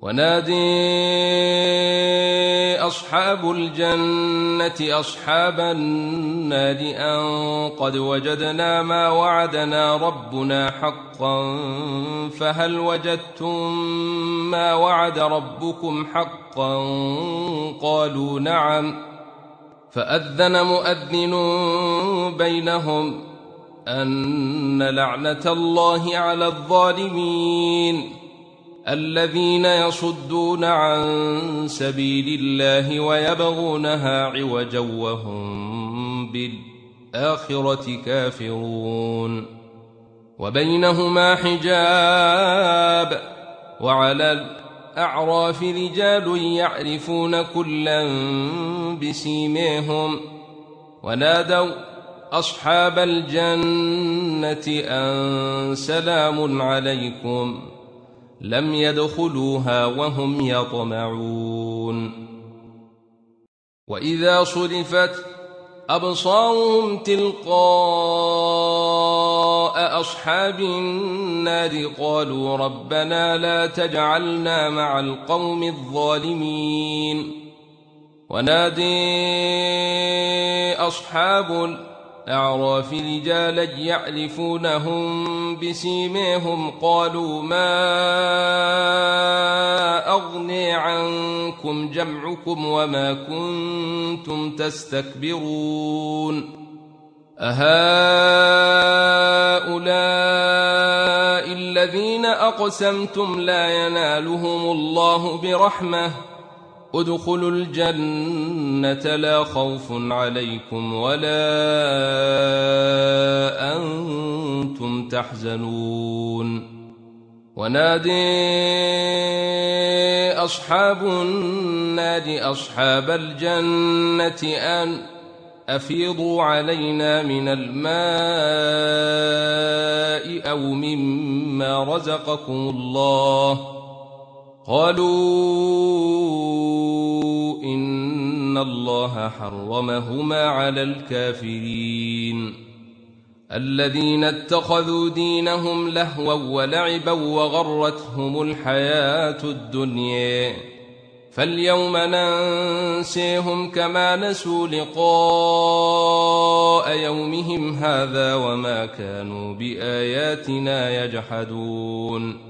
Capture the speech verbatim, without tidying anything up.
ونادي أصحاب الجنة أصحاب النار أن قد وجدنا ما وعدنا ربنا حقا فهل وجدتم ما وعد ربكم حقا؟ قالوا نعم. فأذن مؤذن بينهم أن لعنة الله على الظالمين الذين يصدون عن سبيل الله ويبغونها عوجا وهم بالآخرة كافرون. وبينهما حجاب وعلى الأعراف رجال يعرفون كلا بسيميهم ونادوا أصحاب الجنة أن سلام عليكم لم يدخلوها وهم يطمعون. وإذا صرفت أبصارهم تلقاء أصحاب النار قالوا ربنا لا تجعلنا مع القوم الظالمين. ونادي أصحاب الأعراف رجالا يعرفونهم بسيميهم قالوا ما أغني عنكم جمعكم وما كنتم تستكبرون أهؤلاء الذين أقسمتم لا ينالهم الله برحمة ادخلوا الجنة لا خوف عليكم ولا أنتم تحزنون. ونادي أصحاب النار أصحاب الجنة أن أفيضوا علينا من الماء أو مما رزقكم الله قالوا إن الله حرمهما على الكافرين الذين اتخذوا دينهم لهوا ولعبا وغرتهم الحياة الدنيا فاليوم ننسيهم كما نسوا لقاء يومهم هذا وما كانوا بآياتنا يجحدون.